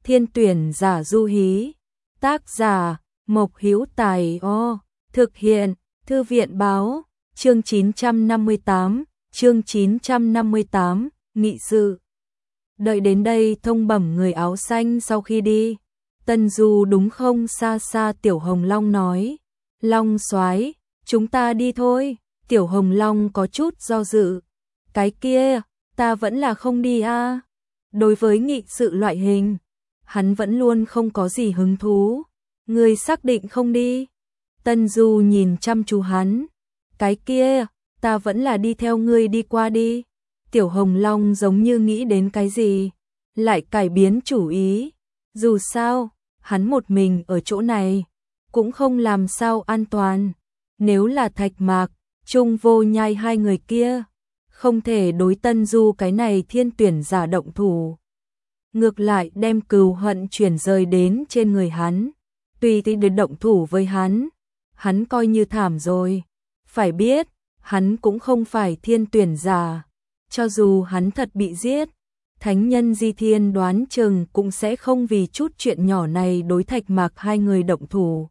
Thiên tuyển giả du hí. Tác giả Mộc Hữu Tài. Thực hiện Thư viện báo. Chương 958, nghị sự. Đợi đến đây thông bẩm người áo xanh sau khi đi. Tân Du đúng không? Xa xa Tiểu Hồng Long nói. Long soái, chúng ta đi thôi. Tiểu Hồng Long có chút do dự. Cái kia, ta vẫn là không đi a. Đối với nghị sự loại hình, hắn vẫn luôn không có gì hứng thú. Ngươi xác định không đi? Tân Du nhìn chăm chú hắn. Cái kia, ta vẫn là đi theo ngươi đi qua đi. Tiểu Hồng Long giống như nghĩ đến cái gì, lại cải biến chủ ý. Dù sao, hắn một mình ở chỗ này, cũng không làm sao an toàn. Nếu là Thạch Mạc, Trung Vô Nhai hai người kia, không thể đối Tân Du cái này thiên tuyển giả động thủ. Ngược lại đem cừu hận chuyển rời đến trên người hắn. Tùy thì được động thủ với hắn coi như thảm rồi. Phải biết, hắn cũng không phải thiên tuyển giả. Cho dù hắn thật bị giết, thánh nhân Di Thiên đoán chừng cũng sẽ không vì chút chuyện nhỏ này đối Thạch Mạc hai người động thủ.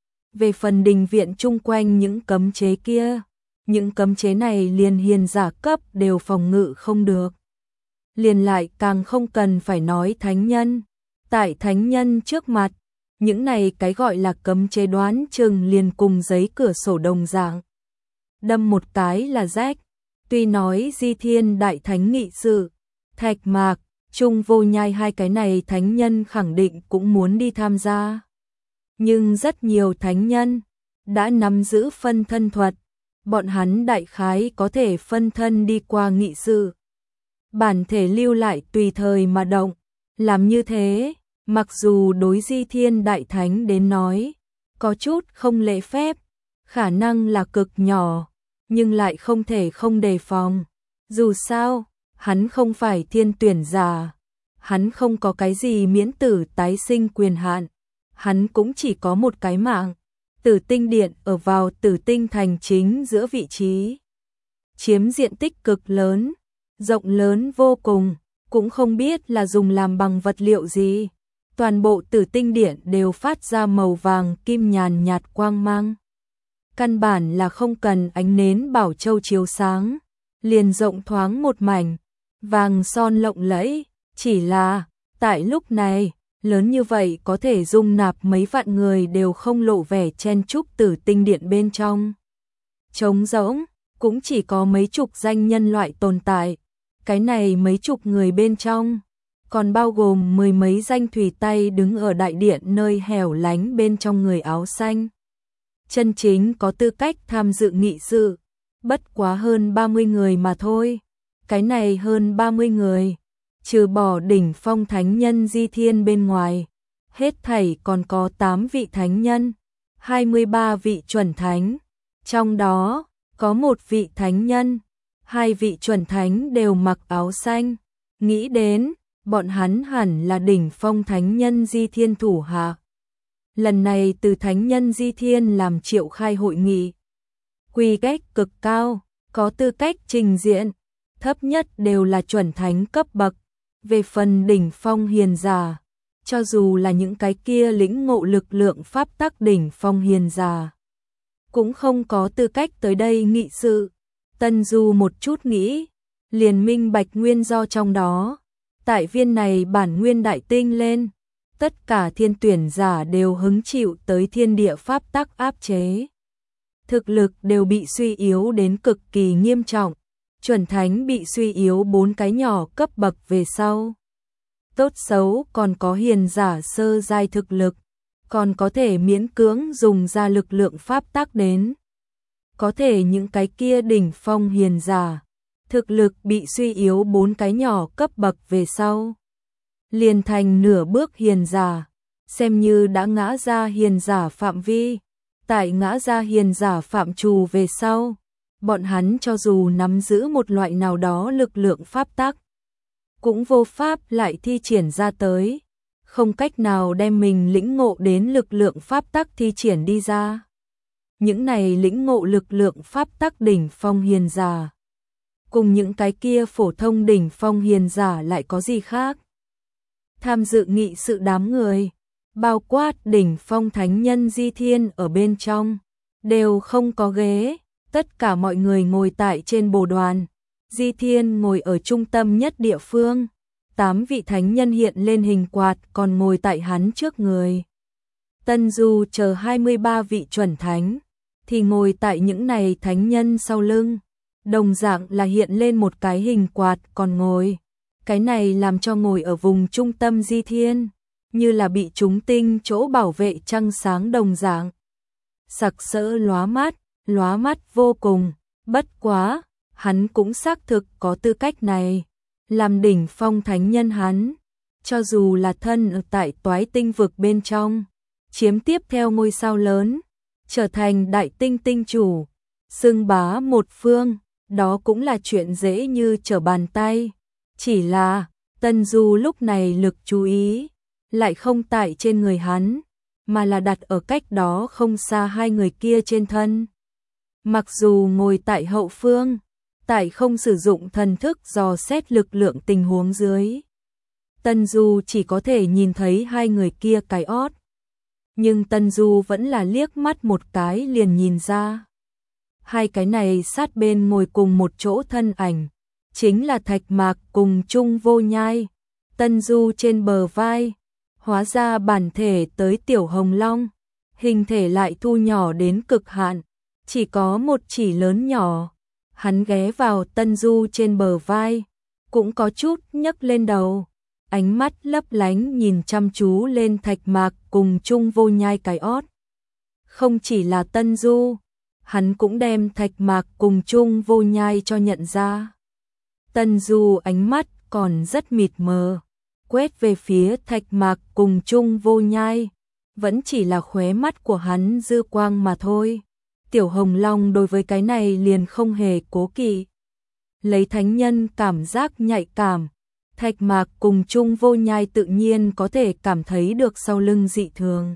Về phần đình viện chung quanh những cấm chế kia, những cấm chế này liền hiền giả cấp đều phòng ngự không được. Liền lại càng không cần phải nói thánh nhân. Tại thánh nhân trước mặt, những này cái gọi là cấm chế đoán chừng liền cùng giấy cửa sổ đồng dạng. Đâm một cái là rách. Tuy nói Di Thiên đại thánh nghị sự, Thạch Mạc, Trung Vô Nhai hai cái này thánh nhân khẳng định cũng muốn đi tham gia. Nhưng rất nhiều thánh nhân đã nắm giữ phân thân thuật, bọn hắn đại khái có thể phân thân đi qua nghị sự. Bản thể lưu lại tùy thời mà động, làm như thế, mặc dù đối Di Thiên đại thánh đến nói, có chút không lễ phép, khả năng là cực nhỏ, nhưng lại không thể không đề phòng. Dù sao, hắn không phải thiên tuyển giả, hắn không có cái gì miễn tử tái sinh quyền hạn, hắn cũng chỉ có một cái mạng. Tử Tinh Điện ở vào Tử Tinh thành chính giữa vị trí, chiếm diện tích cực lớn, rộng lớn vô cùng, cũng không biết là dùng làm bằng vật liệu gì. Toàn bộ Tử Tinh Điện đều phát ra màu vàng kim nhàn nhạt quang mang. Căn bản là không cần ánh nến bảo châu chiếu sáng, liền rộng thoáng một mảnh, vàng son lộng lẫy, chỉ là, tại lúc này, lớn như vậy có thể dung nạp mấy vạn người đều không lộ vẻ chen chúc Tử Tinh Điện bên trong. Trống rỗng, cũng chỉ có mấy chục danh nhân loại tồn tại, cái này mấy chục người bên trong, còn bao gồm mười mấy danh thủy tay đứng ở đại điện nơi hẻo lánh bên trong người áo xanh. Chân chính có tư cách tham dự nghị sự, bất quá hơn 30 người mà thôi. Cái này hơn 30 người, trừ bỏ đỉnh phong thánh nhân Di Thiên bên ngoài, hết thảy còn có 8 vị thánh nhân, 23 vị chuẩn thánh, trong đó có một vị thánh nhân, 2 vị chuẩn thánh đều mặc áo xanh. Nghĩ đến, bọn hắn hẳn là đỉnh phong thánh nhân Di Thiên thủ hạ. Lần này từ thánh nhân Di Thiên làm triệu khai hội nghị. Quy cách cực cao, có tư cách trình diện, thấp nhất đều là chuẩn thánh cấp bậc. Về phần đỉnh phong hiền giả, cho dù là những cái kia lĩnh ngộ lực lượng pháp tắc đỉnh phong hiền giả, cũng không có tư cách tới đây nghị sự. Tân Du một chút nghĩ, liền minh bạch nguyên do trong đó. Tại viên này bản nguyên đại tinh lên, tất cả thiên tuyển giả đều hứng chịu tới thiên địa pháp tắc áp chế. Thực lực đều bị suy yếu đến cực kỳ nghiêm trọng, chuẩn thánh bị suy yếu 4 cái nhỏ cấp bậc về sau. Tốt xấu còn có hiền giả sơ giai thực lực, còn có thể miễn cưỡng dùng ra lực lượng pháp tắc đến. Có thể những cái kia đỉnh phong hiền giả, thực lực bị suy yếu 4 cái nhỏ cấp bậc về sau, liền thành nửa bước hiền giả, xem như đã ngã ra hiền giả phạm vi. Tại ngã ra hiền giả phạm trù về sau, bọn hắn cho dù nắm giữ một loại nào đó lực lượng pháp tắc, cũng vô pháp lại thi triển ra tới, không cách nào đem mình lĩnh ngộ đến lực lượng pháp tắc thi triển đi ra. Những này lĩnh ngộ lực lượng pháp tắc đỉnh phong hiền giả, cùng những cái kia phổ thông đỉnh phong hiền giả lại có gì khác? tham dự nghị sự đám người, bao quát đỉnh phong thánh nhân Di Thiên ở bên trong, đều không có ghế, tất cả mọi người ngồi tại trên bồ đoàn. Di Thiên ngồi ở trung tâm nhất địa phương, 8 vị thánh nhân hiện lên hình quạt còn ngồi tại hắn trước người. Tân Du chờ 23 vị chuẩn thánh, thì ngồi tại những này thánh nhân sau lưng, đồng dạng là hiện lên một cái hình quạt còn ngồi. Cái này làm cho ngồi ở vùng trung tâm Di Thiên, như là bị chúng tinh chỗ bảo vệ trăng sáng đồng dạng. Sặc sỡ lóa mắt vô cùng, bất quá, hắn cũng xác thực có tư cách này. Làm đỉnh phong thánh nhân hắn, cho dù là thân ở tại Toái Tinh vực bên trong, chiếm tiếp theo ngôi sao lớn, trở thành đại tinh tinh chủ, xưng bá một phương, đó cũng là chuyện dễ như trở bàn tay. Chỉ là, Tân Du lúc này lực chú ý, lại không tại trên người hắn, mà là đặt ở cách đó không xa hai người kia trên thân. Mặc dù ngồi tại hậu phương, tại không sử dụng thần thức dò xét lực lượng tình huống dưới, Tân Du chỉ có thể nhìn thấy hai người kia cái ót. Nhưng Tân Du vẫn là liếc mắt một cái liền nhìn ra. Hai cái này sát bên ngồi cùng một chỗ thân ảnh, chính là Thạch Mạc cùng Chung Vô Nhai. Tân Du trên bờ vai, hóa ra bản thể tới Tiểu Hồng Long, hình thể lại thu nhỏ đến cực hạn, chỉ có một chỉ lớn nhỏ. Hắn ghé vào Tân Du trên bờ vai, cũng có chút nhấc lên đầu, ánh mắt lấp lánh nhìn chăm chú lên Thạch Mạc cùng Chung Vô Nhai cái ót. Không chỉ là Tân Du, hắn cũng đem Thạch Mạc cùng Chung Vô Nhai cho nhận ra. Tân Du ánh mắt còn rất mịt mờ, quét về phía Thạch Mạc cùng Chung Vô Nhai, vẫn chỉ là khóe mắt của hắn dư quang mà thôi. Tiểu Hồng Long đối với cái này liền không hề cố kỵ. Lấy thánh nhân cảm giác nhạy cảm, Thạch Mạc cùng Chung Vô Nhai tự nhiên có thể cảm thấy được sau lưng dị thường.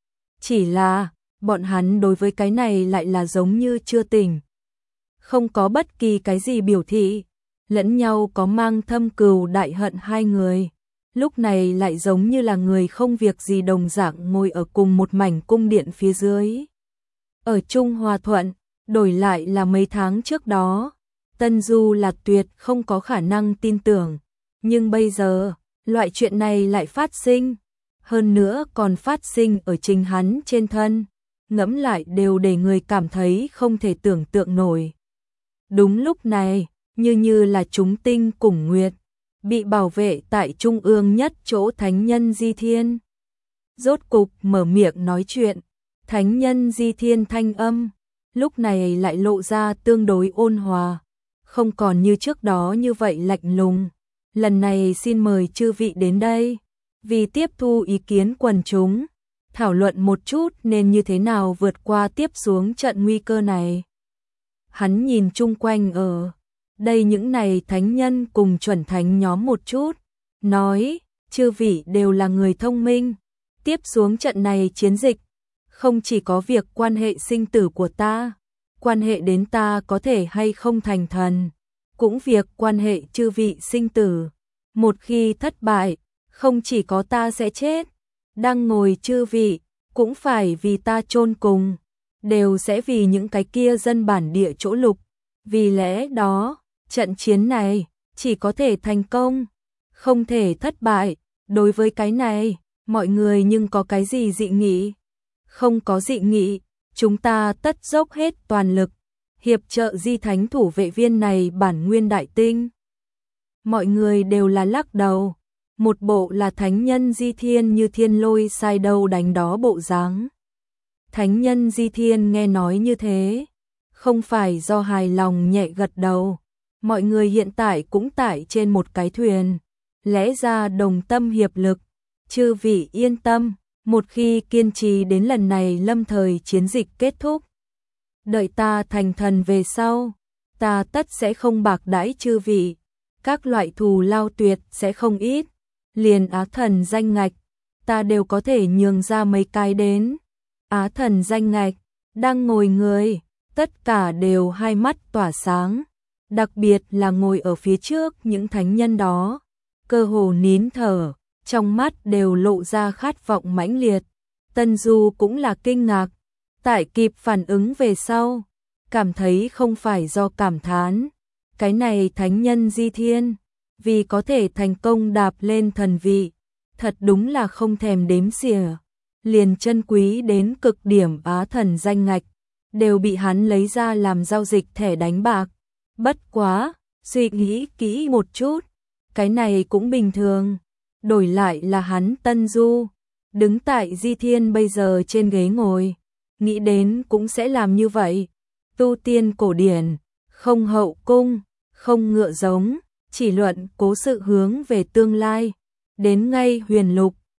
Chỉ là, bọn hắn đối với cái này lại là giống như chưa tỉnh. Không có bất kỳ cái gì biểu thị, lẫn nhau có mang thâm cừu đại hận hai người. Lúc này lại giống như là người không việc gì đồng dạng ngồi ở cùng một mảnh cung điện phía dưới. Ở Trung Hòa Thuận, đổi lại là mấy tháng trước đó, Tân Du là tuyệt không có khả năng tin tưởng. Nhưng bây giờ, loại chuyện này lại phát sinh. Hơn nữa còn phát sinh ở chính hắn trên thân. Ngẫm lại đều để người cảm thấy không thể tưởng tượng nổi. Đúng lúc này, như là chúng tinh cùng nguyệt, bị bảo vệ tại trung ương nhất chỗ thánh nhân Di Thiên. Rốt cục mở miệng nói chuyện, thánh nhân Di Thiên thanh âm, lúc này lại lộ ra tương đối ôn hòa, không còn như trước đó như vậy lạnh lùng. Lần này xin mời chư vị đến đây, vì tiếp thu ý kiến quần chúng, thảo luận một chút nên như thế nào vượt qua tiếp xuống trận nguy cơ này. Hắn nhìn chung quanh ở đây những này thánh nhân cùng chuẩn thánh nhóm một chút, nói, chư vị đều là người thông minh, tiếp xuống trận này chiến dịch, không chỉ có việc quan hệ sinh tử của ta, quan hệ đến ta có thể hay không thành thần, cũng việc quan hệ chư vị sinh tử. Một khi thất bại, không chỉ có ta sẽ chết, đang ngồi chư vị, cũng phải vì ta chôn cùng, đều sẽ vì những cái kia dân bản địa chỗ lục. Vì lẽ đó, trận chiến này chỉ có thể thành công, không thể thất bại. Đối với cái này, mọi người nhưng có cái gì dị nghị? Không có dị nghị, chúng ta tất dốc hết toàn lực, hiệp trợ Di Thánh thủ vệ viên này bản nguyên đại tinh. Mọi người đều là lắc đầu, một bộ là thánh nhân Di Thiên như thiên lôi sai đâu đánh đó bộ dáng. Thánh nhân Di Thiên nghe nói như thế, không phải do hài lòng nhẹ gật đầu, mọi người hiện tại cũng tại trên một cái thuyền, lẽ ra đồng tâm hiệp lực, chư vị yên tâm, một khi kiên trì đến lần này lâm thời chiến dịch kết thúc, đợi ta thành thần về sau, ta tất sẽ không bạc đãi chư vị, các loại thù lao tuyệt sẽ không ít, liền á thần danh ngạch, ta đều có thể nhường ra mấy cái đến. Á thần danh ngạch, đang ngồi người, tất cả đều hai mắt tỏa sáng, đặc biệt là ngồi ở phía trước những thánh nhân đó, cơ hồ nín thở, trong mắt đều lộ ra khát vọng mãnh liệt. Tân Du cũng là kinh ngạc, tại kịp phản ứng về sau, cảm thấy không phải do cảm thán. Cái này thánh nhân Di Thiên, vì có thể thành công đạp lên thần vị, thật đúng là không thèm đếm xỉa. Liền chân quý đến cực điểm bá thần danh ngạch, đều bị hắn lấy ra làm giao dịch thẻ đánh bạc. Bất quá, suy nghĩ kỹ một chút, cái này cũng bình thường. Đổi lại là hắn Tân Du, đứng tại Di Thiên bây giờ trên ghế ngồi, nghĩ đến cũng sẽ làm như vậy. Tu tiên cổ điển, không hậu cung, không ngựa giống, chỉ luận cố sự hướng về tương lai. Đến ngay huyền lục,